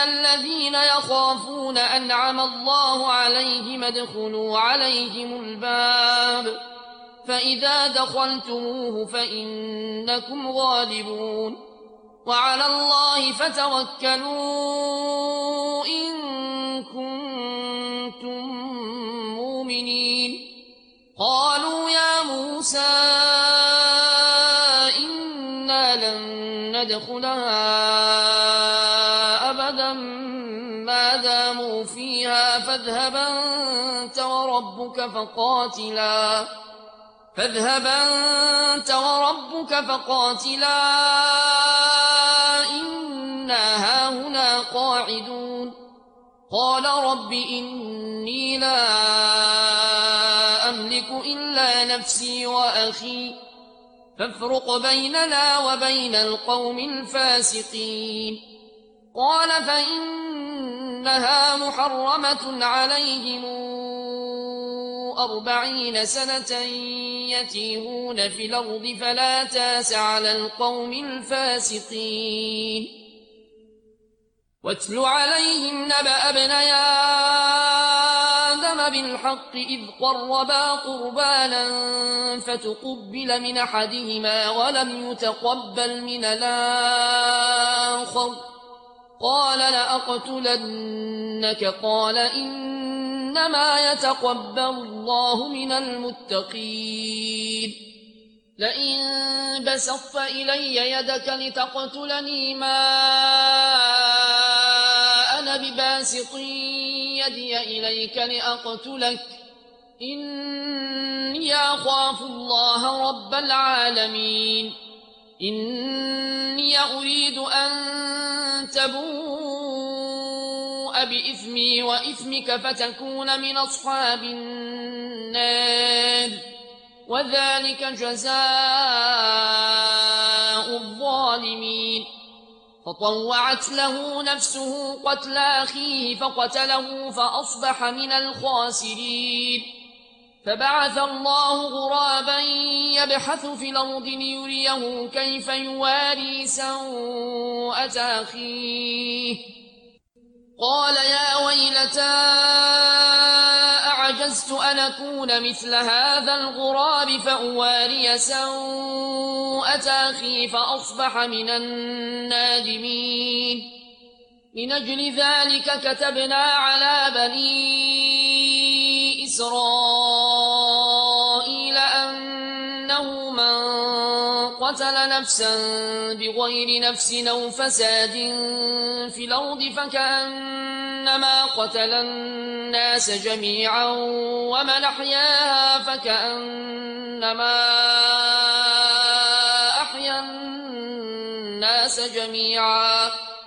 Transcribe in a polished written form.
الذين يخافون أنعم الله عليهم ادخلوا عليهم الباب فإذا دخلتموه فإنكم غالبون وعلى الله فتوكلوا إن كنتم مؤمنين قالوا يا موسى إنا لن ندخلها أبدا ما داموا فيها فاذهب أنت وربك فقاتلا إنا هاهنا قاعدون قال رب إني لا أملك إلا نفسي وأخي فافرق بيننا وبين القوم الفاسقين قال فإنها محرمة عليهم 40 سنة يتيهون في الأرض فلا تاس على القوم الفاسقين واتل عليهم نبأ ابني آدم بالحق إذ قربا قربانا فتقبل من أحدهما ولم يتقبل من الآخر قال لأقتلنك قال إنما يتقبل الله من المتقين لئن بسطت إلي يدك لتقتلني ما أنا بباسط يدي إليك لأقتلك إني أخاف الله رب العالمين إني أريد أن تبوء بإثمي وإثمك فتكون من أصحاب النار وذلك جزاء الظالمين فطوعت له نفسه قتل أخيه فقتله فأصبح من الخاسرين فبعث الله غرابا يبحث في الأرض ليريه كيف يواري سوءة أخيه قال يا ويلتى أعجزت أن أكون مثل هذا الغراب فأواري سوءة أخي فأصبح من النادمين من أجل ذلك كتبنا على بني إسرائيل أنه من قتل نفسا بغير نفس أو فساد في الأرض فكأنما قتل الناس جميعا ومن أحياها فكأنما أحيا الناس جميعا